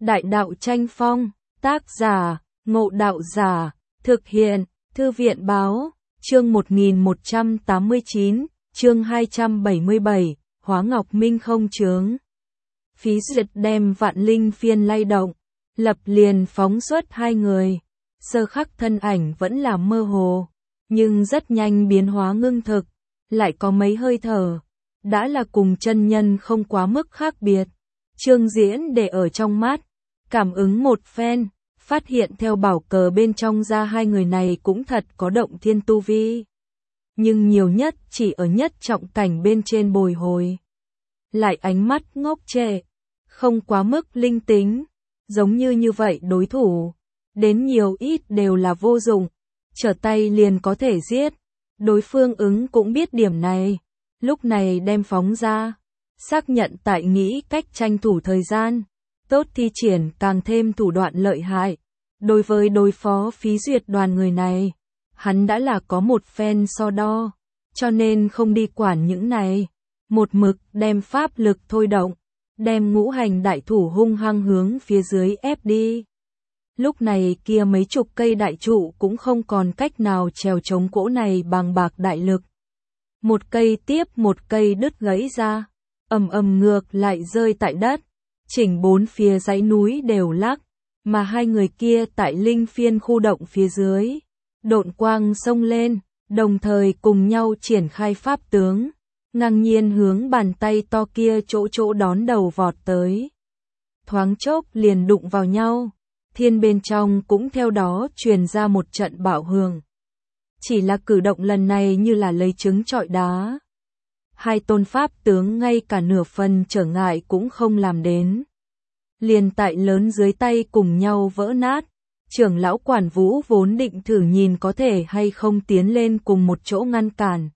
Đại đạo tranh phong, tác giả, Ngộ Đạo Giả, thực hiện, Thư viện báo, chương 1189, chương 277, Hóa Ngọc Minh không chướng. Phí Duyệt đem Vạn Linh Phiên lay động, lập liền phóng xuất hai người. Sơ khắc thân ảnh vẫn là mơ hồ, nhưng rất nhanh biến hóa ngưng thực, lại có mấy hơi thở, đã là cùng chân nhân không quá mức khác biệt. Trương Diễn để ở trong mắt, cảm ứng một phen, phát hiện theo bảo cờ bên trong ra hai người này cũng thật có động thiên tu vi. Nhưng nhiều nhất chỉ ở nhất trọng cảnh bên trên bồi hồi. Lại ánh mắt ngốc trệ, không quá mức linh tính, giống như vậy đối thủ, đến nhiều ít đều là vô dụng, trở tay liền có thể giết. Đối phương ứng cũng biết điểm này, lúc này đem phóng ra, xác nhận tại nghĩ cách tranh thủ thời gian, tốt thi triển càng thêm thủ đoạn lợi hại. Đối với đối phó Phí Duyệt đoàn người này, hắn đã là có một phen so đo, cho nên không đi quản những này, một mực đem pháp lực thôi động, đem ngũ hành đại thủ hung hăng hướng phía dưới ép đi. Lúc này kia mấy chục cây đại trụ cũng không còn cách nào trèo chống cỗ này bằng bạc đại lực. Một cây tiếp một cây đứt gãy ra, ầm ầm ngược lại rơi tại đất, chỉnh bốn phía dãy núi đều lắc, mà hai người kia tại linh phiên khu động phía dưới, độn quang xông lên, đồng thời cùng nhau triển khai pháp tướng, ngang nhiên hướng bàn tay to kia chỗ đón đầu vọt tới. Thoáng chốc liền đụng vào nhau, thiên bên trong cũng theo đó truyền ra một trận bạo hưởng. Chỉ là cử động lần này như là lấy trứng trọi đá. Hai tôn pháp tướng ngay cả nửa phần trở ngại cũng không làm đến. Liền tại lớn dưới tay cùng nhau vỡ nát. Trưởng lão Quản Vũ vốn định thử nhìn có thể hay không tiến lên cùng một chỗ ngăn cản.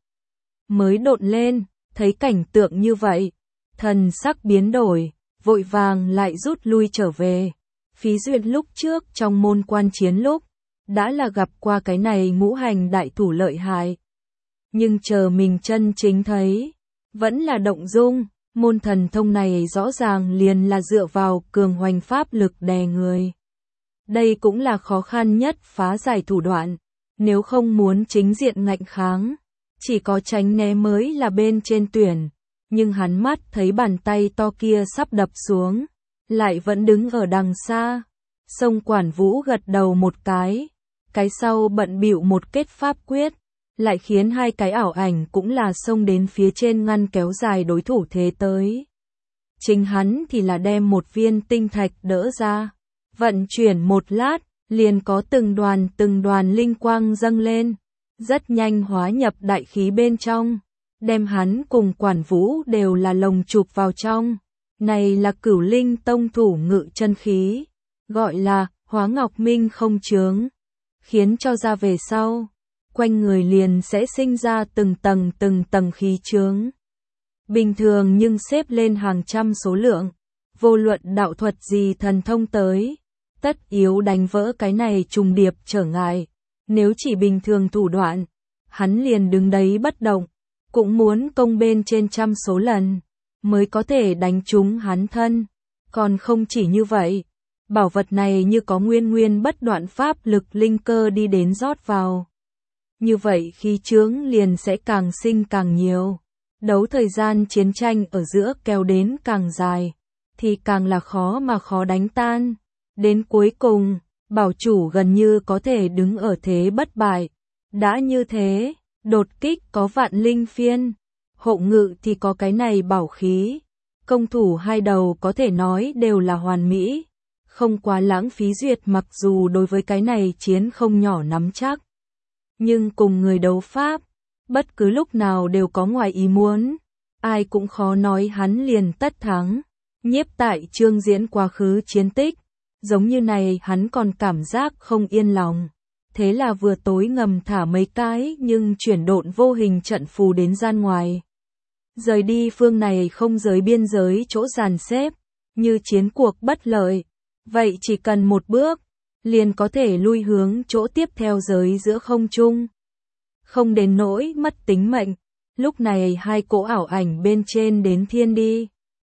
Mới độn lên, thấy cảnh tượng như vậy, thần sắc biến đổi, vội vàng lại rút lui trở về. Phí Duyệt lúc trước trong môn quan chiến lúc, đã là gặp qua cái này ngũ hành đại thủ lợi hại. Nhưng chờ mình chân chính thấy, vẫn là động dung, môn thần thông này rõ ràng liền là dựa vào cường hoành pháp lực đè người. Đây cũng là khó khăn nhất phá giải thủ đoạn, nếu không muốn chính diện ngạnh kháng, chỉ có tránh né mới là bên trên tuyển. Nhưng hắn mắt thấy bàn tay to kia sắp đập xuống, lại vẫn đứng ở đằng xa. Sông Quản Vũ gật đầu một cái sau bận bịu một kết pháp quyết, lại khiến hai cái ảo ảnh cũng là xông đến phía trên ngăn kéo dài đối thủ thế tới. Chính hắn thì là đem một viên tinh thạch đỡ ra, vận chuyển một lát, liền có từng đoàn linh quang dâng lên, rất nhanh hóa nhập đại khí bên trong, đem hắn cùng Quản Vũ đều là lồng chụp vào trong. Này là Cửu Linh Tông thủ ngự chân khí, gọi là Hóa Ngọc Minh không chướng, khiến cho ra về sau, quanh người liền sẽ sinh ra từng tầng khí chướng. Bình thường nhưng xếp lên hàng trăm số lượng, vô luận đạo thuật gì thần thông tới, tất yếu đánh vỡ cái này trùng điệp trở ngại. Nếu chỉ bình thường thủ đoạn, hắn liền đứng đấy bất động, cũng muốn công bên trên trăm số lần, mới có thể đánh trúng hắn thân. Còn không chỉ như vậy, bảo vật này như có nguyên bất đoạn pháp lực linh cơ đi đến rót vào. Như vậy khí chướng liền sẽ càng sinh càng nhiều. Đấu thời gian chiến tranh ở giữa kéo đến càng dài, thì càng là khó đánh tan. Đến cuối cùng, bảo chủ gần như có thể đứng ở thế bất bại. Đã như thế, đột kích có Vạn Linh Phiên, hộ ngự thì có cái này bảo khí. Công thủ hai đầu có thể nói đều là hoàn mỹ, không quá lãng phí. Duyệt mặc dù đối với cái này chiến không nhỏ nắm chắc, nhưng cùng người đấu pháp, bất cứ lúc nào đều có ngoài ý muốn, ai cũng khó nói hắn liền tất thắng. Nhiếp tại Trương Diễn quá khứ chiến tích, giống như này hắn còn cảm giác không yên lòng. Thế là vừa tối ngầm thả mấy cái nhưng chuyển độn vô hình trận phù đến gian ngoài. Rời đi phương này không giới biên giới chỗ dàn xếp, như chiến cuộc bất lợi, vậy chỉ cần một bước, liền có thể lui hướng chỗ tiếp theo giới giữa không trung. Không đến nỗi mất tính mệnh, lúc này hai cỗ ảo ảnh bên trên đến thiên đi,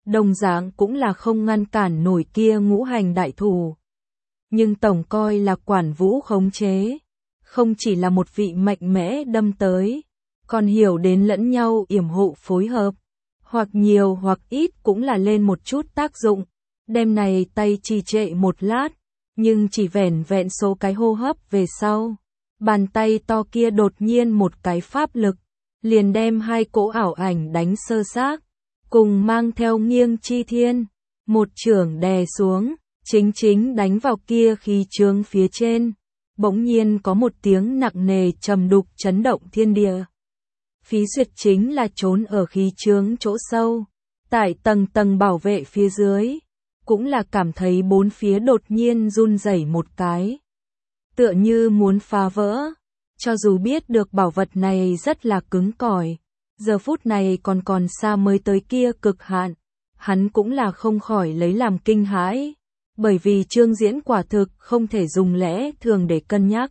đồng dạng cũng là không ngăn cản nổi kia ngũ hành đại thủ. Nhưng tổng coi là Quản Vũ khống chế, không chỉ là một vị mạnh mẽ đâm tới, còn hiểu đến lẫn nhau yểm hộ phối hợp, hoặc nhiều hoặc ít cũng là lên một chút tác dụng. Đêm này tay trì trệ một lát, nhưng chỉ vẻn vẹn số cái hô hấp về sau, bàn tay to kia đột nhiên một cái pháp lực, liền đem hai cỗ ảo ảnh đánh sơ xác, cùng mang theo nghiêng chi thiên, một chưởng đè xuống, chính đánh vào kia khí chướng phía trên. Bỗng nhiên có một tiếng nặng nề trầm đục chấn động thiên địa. Phí Duyệt chính là trốn ở khí chướng chỗ sâu, tại tầng bảo vệ phía dưới, cũng là cảm thấy bốn phía đột nhiên run rẩy một cái, tựa như muốn phá vỡ. Cho dù biết được bảo vật này rất là cứng cỏi, giờ phút này còn xa mới tới kia cực hạn, hắn cũng là không khỏi lấy làm kinh hãi, bởi vì Trương Diễn quả thực không thể dùng lẽ thường để cân nhắc.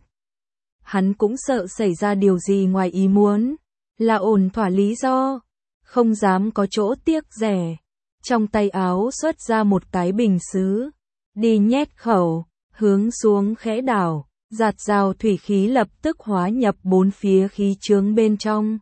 Hắn cũng sợ xảy ra điều gì ngoài ý muốn, là ổn thỏa lý do, không dám có chỗ tiếc rẻ. Trong tay áo xuất ra một cái bình sứ, đi nhét khẩu, hướng xuống khẽ đảo, giạt rào thủy khí lập tức hóa nhập bốn phía khí chướng bên trong.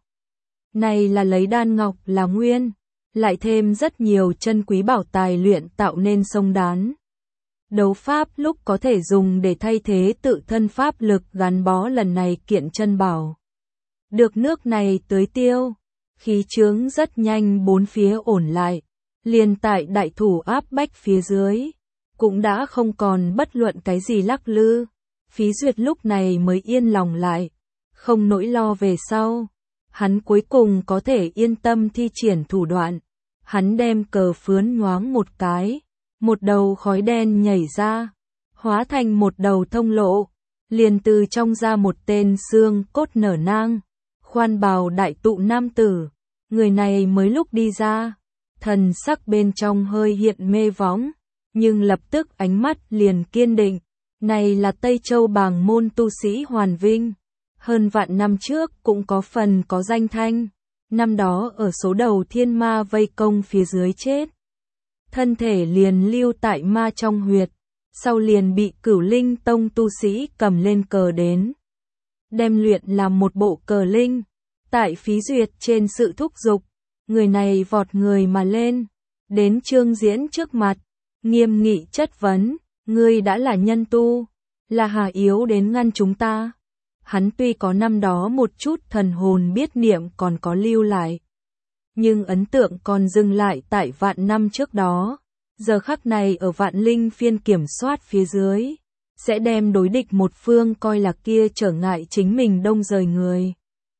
Này là lấy đan ngọc là nguyên, lại thêm rất nhiều chân quý bảo tài luyện tạo nên sông đán. Đấu pháp lúc có thể dùng để thay thế tự thân pháp lực gắn bó lần này kiện chân bảo. Được nước này tưới tiêu, khí chướng rất nhanh bốn phía ổn lại, liền tại đại thủ áp bách phía dưới, cũng đã không còn bất luận cái gì lắc lư. Phí Duyệt lúc này mới yên lòng lại, không nỗi lo về sau. Hắn cuối cùng có thể yên tâm thi triển thủ đoạn. Hắn đem cờ phướn nhoáng một cái, một đầu khói đen nhảy ra, hóa thành một đầu thông lộ, liền từ trong ra một tên xương cốt nở nang, khoan bào đại tụ nam tử. Người này mới lúc đi ra, thần sắc bên trong hơi hiện mê võng, nhưng lập tức ánh mắt liền kiên định. Này là Tây Châu bàng môn tu sĩ Hoàn Vinh, hơn vạn năm trước cũng có phần có danh thanh, năm đó ở số đầu thiên ma vây công phía dưới chết. Thân thể liền lưu tại ma trong huyệt, sau liền bị Cửu Linh Tông tu sĩ cầm lên cờ đến. Đem luyện làm một bộ cờ linh, tại Phí Duyệt trên sự thúc giục, người này vọt người mà lên, đến Trương Diễn trước mặt, nghiêm nghị chất vấn. Ngươi đã là nhân tu, là hà yếu đến ngăn chúng ta. Hắn tuy có năm đó một chút thần hồn biết niệm còn có lưu lại, nhưng ấn tượng còn dừng lại tại vạn năm trước đó. Giờ khắc này ở vạn linh phiên kiểm soát phía dưới, sẽ đem đối địch một phương coi là kia trở ngại chính mình đông rời người.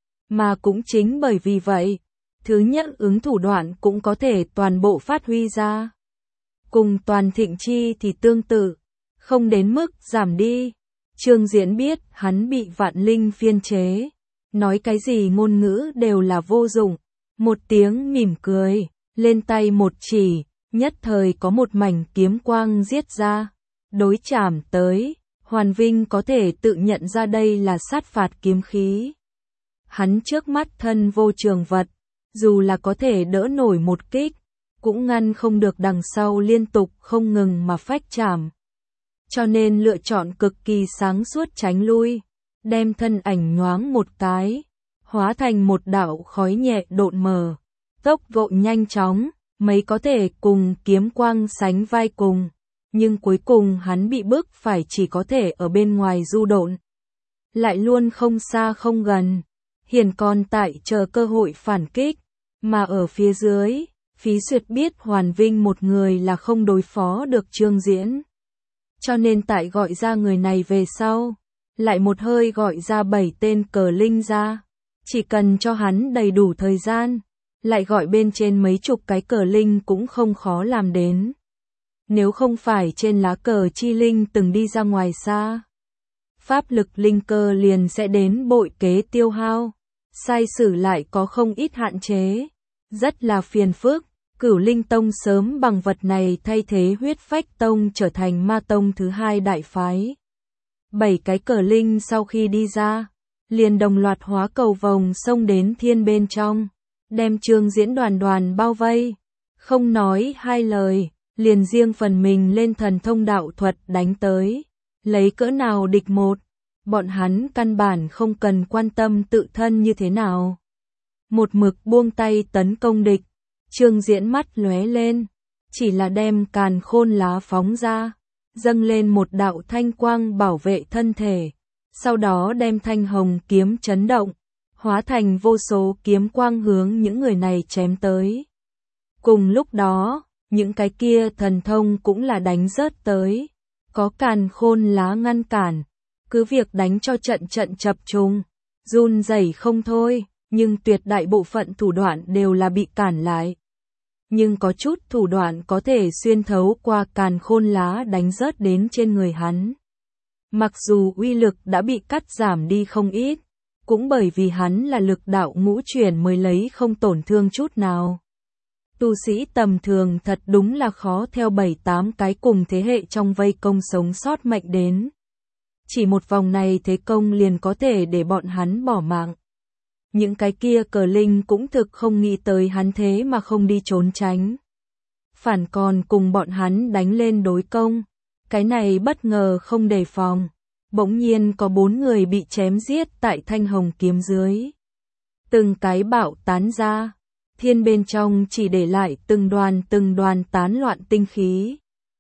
Mà cũng chính bởi vì vậy, thứ nhất ứng thủ đoạn cũng có thể toàn bộ phát huy ra. Cùng Toàn Thịnh Chi thì tương tự, không đến mức giảm đi. Trương Diễn biết hắn bị vạn linh phiên chế, nói cái gì ngôn ngữ đều là vô dụng. Một tiếng mỉm cười, lên tay một chỉ, nhất thời có một mảnh kiếm quang giết ra, đối chạm tới. Hoàn Vinh có thể tự nhận ra đây là sát phạt kiếm khí. Hắn trước mắt thân vô trường vật, dù là có thể đỡ nổi một kích, cũng ngăn không được đằng sau liên tục không ngừng mà phách chạm. Cho nên lựa chọn cực kỳ sáng suốt tránh lui, đem thân ảnh nhoáng một cái, hóa thành một đạo khói nhẹ độn mờ, tốc độ nhanh chóng, mấy có thể cùng kiếm quang sánh vai cùng, nhưng cuối cùng hắn bị bức phải chỉ có thể ở bên ngoài du độn, lại luôn không xa không gần, hiển còn tại chờ cơ hội phản kích, mà ở phía dưới, Phí Duyệt biết Hoàn Vinh một người là không đối phó được Trương Diễn. Cho nên tại gọi ra người này về sau, lại một hơi gọi ra 7 tên cờ linh ra. Chỉ cần cho hắn đầy đủ thời gian, lại gọi bên trên mấy chục cái cờ linh cũng không khó làm đến. Nếu không phải trên lá cờ chi linh từng đi ra ngoài xa, pháp lực linh cơ liền sẽ đến bội kế tiêu hao, sai sử lại có không ít hạn chế, rất là phiền phức. Cửu Linh Tông sớm bằng vật này thay thế Huyết Phách Tông trở thành ma tông thứ hai đại phái. 7 cái cờ linh sau khi đi ra, liền đồng loạt hóa cầu vồng xông đến thiên bên trong, đem Trương Diễn đoàn bao vây. Không nói hai lời, liền riêng phần mình lên thần thông đạo thuật đánh tới. Lấy cỡ nào địch một, bọn hắn căn bản không cần quan tâm tự thân như thế nào. Một mực buông tay tấn công địch, Trương Diễn mắt lóe lên, chỉ là đem càn khôn lá phóng ra, dâng lên một đạo thanh quang bảo vệ thân thể, sau đó đem thanh hồng kiếm chấn động, hóa thành vô số kiếm quang hướng những người này chém tới. Cùng lúc đó, những cái kia thần thông cũng là đánh rớt tới, có càn khôn lá ngăn cản, cứ việc đánh cho trận trận chập trùng, run rẩy không thôi, nhưng tuyệt đại bộ phận thủ đoạn đều là bị cản lại. Nhưng có chút thủ đoạn có thể xuyên thấu qua càn khôn lá đánh rớt đến trên người hắn. Mặc dù uy lực đã bị cắt giảm đi không ít, cũng bởi vì hắn là lực đạo ngũ chuyển mới lấy không tổn thương chút nào. Tu sĩ tầm thường thật đúng là khó theo 7-8 cái cùng thế hệ trong vây công sống sót mệnh đến. Chỉ một vòng này thế công liền có thể để bọn hắn bỏ mạng. Những cái kia cờ linh cũng thực không nghĩ tới hắn thế mà không đi trốn tránh. Phản còn cùng bọn hắn đánh lên đối công. Cái này bất ngờ không đề phòng. Bỗng nhiên có 4 người bị chém giết tại thanh hồng kiếm dưới. Từng cái bạo tán ra. Thiên bên trong chỉ để lại từng đoàn tán loạn tinh khí.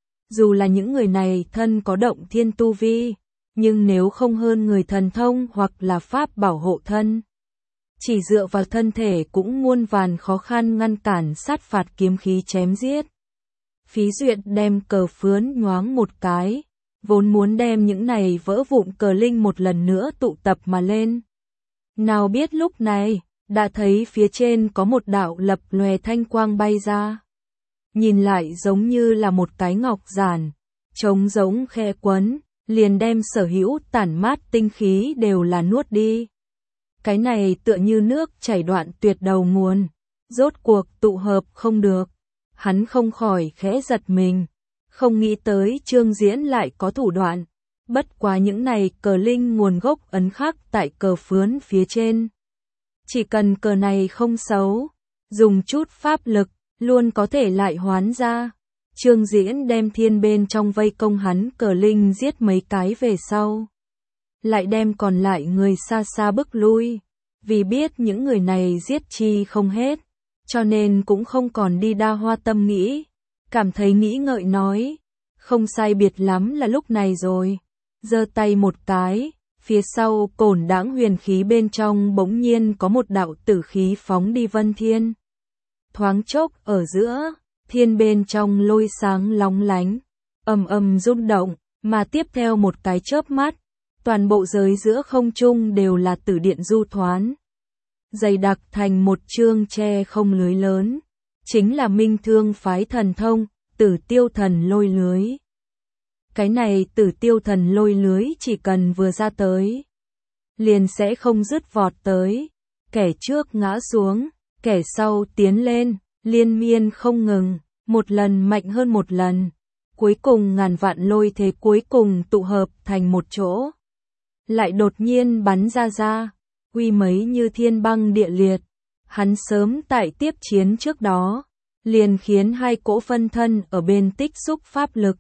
Dù là những người này thân có động thiên tu vi, nhưng nếu không hơn người thần thông hoặc là pháp bảo hộ thân, chỉ dựa vào thân thể cũng muôn vàn khó khăn ngăn cản sát phạt kiếm khí chém giết. Phí Duyệt đem cờ phướn nhoáng một cái, vốn muốn đem những này vỡ vụn cờ linh một lần nữa tụ tập mà lên. Nào biết lúc này, đã thấy phía trên có một đạo lập lòe thanh quang bay ra. Nhìn lại giống như là một cái ngọc giản, trống giống khe quấn, liền đem sở hữu tản mát tinh khí đều là nuốt đi. Cái này tựa như nước chảy đoạn tuyệt đầu nguồn, rốt cuộc tụ hợp không được. Hắn không khỏi khẽ giật mình, không nghĩ tới Trương Diễn lại có thủ đoạn. Bất quá những này cờ linh nguồn gốc ấn khắc tại cờ phướn phía trên. Chỉ cần cờ này không xấu, dùng chút pháp lực, luôn có thể lại hoán ra. Trương Diễn đem thiên bên trong vây công hắn cờ linh giết mấy cái về sau. Lại đem còn lại người xa xa bức lui. Vì biết những người này giết chi không hết, cho nên cũng không còn đi đa hoa tâm nghĩ. Cảm thấy nghĩ ngợi nói, không sai biệt lắm là lúc này rồi. Giơ tay một cái, phía sau cổn đãng huyền khí bên trong bỗng nhiên có một đạo tử khí phóng đi vân thiên. Thoáng chốc ở giữa, thiên bên trong lôi sáng lóng lánh, ầm ầm rung động, mà tiếp theo một cái chớp mắt, toàn bộ giới giữa không trung đều là tử điện du thoán. Dày đặc thành một chương tre không lưới lớn, chính là Minh Thương phái thần thông, Tử Tiêu Thần Lôi Lưới. Cái này Tử Tiêu Thần Lôi Lưới chỉ cần vừa ra tới, liền sẽ không dứt vọt tới, kẻ trước ngã xuống, kẻ sau tiến lên, liên miên không ngừng, một lần mạnh hơn một lần. Cuối cùng ngàn vạn lôi thế cuối cùng tụ hợp thành một chỗ. Lại đột nhiên bắn ra, uy mấy như thiên băng địa liệt. Hắn sớm tại tiếp chiến trước đó, liền khiến hai cỗ phân thân ở bên tích xúc pháp lực.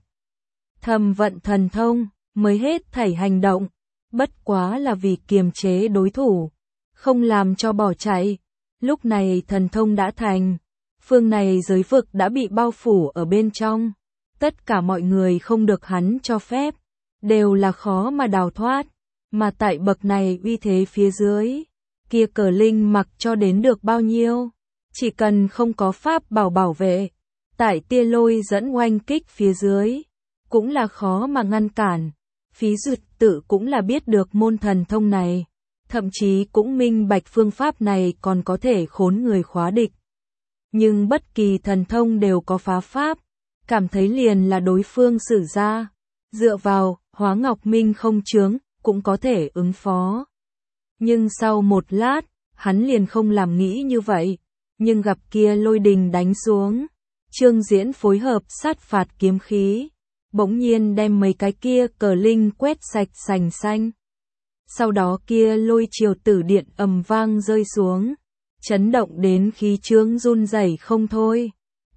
Thầm vận thần thông, mới hết thảy hành động, bất quá là vì kiềm chế đối thủ, không làm cho bỏ chạy. Lúc này thần thông đã thành, phương này giới vực đã bị bao phủ ở bên trong. Tất cả mọi người không được hắn cho phép, đều là khó mà đào thoát, mà tại bậc này uy thế phía dưới, kia cờ linh mặc cho đến được bao nhiêu, chỉ cần không có pháp bảo vệ, tại tia lôi dẫn oanh kích phía dưới, cũng là khó mà ngăn cản. Phí Duyệt tự cũng là biết được môn thần thông này, thậm chí cũng minh bạch phương pháp này còn có thể khốn người khóa địch. Nhưng bất kỳ thần thông đều có phá pháp, cảm thấy liền là đối phương sử ra, dựa vào Hóa Ngọc Minh không chướng, cũng có thể ứng phó. Nhưng sau một lát, hắn liền không làm nghĩ như vậy, nhưng gặp kia lôi đình đánh xuống, Trương Diễn phối hợp sát phạt kiếm khí, bỗng nhiên đem mấy cái kia cờ linh quét sạch sành xanh. Sau đó kia lôi triều tử điện ầm vang rơi xuống, chấn động đến khí chướng run rẩy không thôi.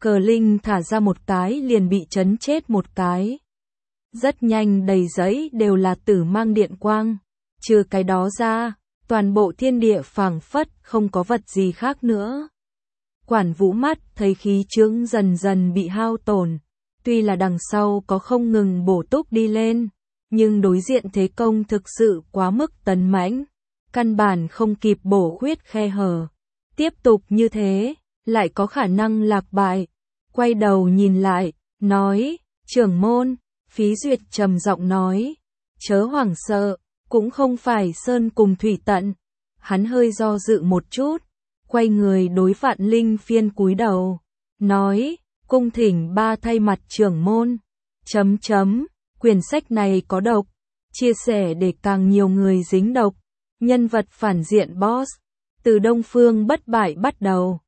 Cờ linh thả ra một cái liền bị chấn chết một cái. Rất nhanh đầy giấy đều là tử mang điện quang. Trừ cái đó ra, toàn bộ thiên địa phảng phất không có vật gì khác nữa. Quản Vũ mắt thấy khí chướng dần dần bị hao tổn. Tuy là đằng sau có không ngừng bổ túc đi lên, nhưng đối diện thế công thực sự quá mức tấn mãnh. Căn bản không kịp bổ khuyết khe hở. Tiếp tục như thế, lại có khả năng lạc bại. Quay đầu nhìn lại, nói, trưởng môn, Phí Duyệt trầm giọng nói, chớ hoảng sợ, cũng không phải sơn cùng thủy tận. Hắn hơi do dự một chút, quay người đối Vạn Linh Phiên cúi đầu, nói, cung thỉnh ba thay mặt trưởng môn. Quyển sách này có độc, chia sẻ để càng nhiều người dính độc. Nhân vật phản diện boss, từ Đông Phương bất bại bắt đầu.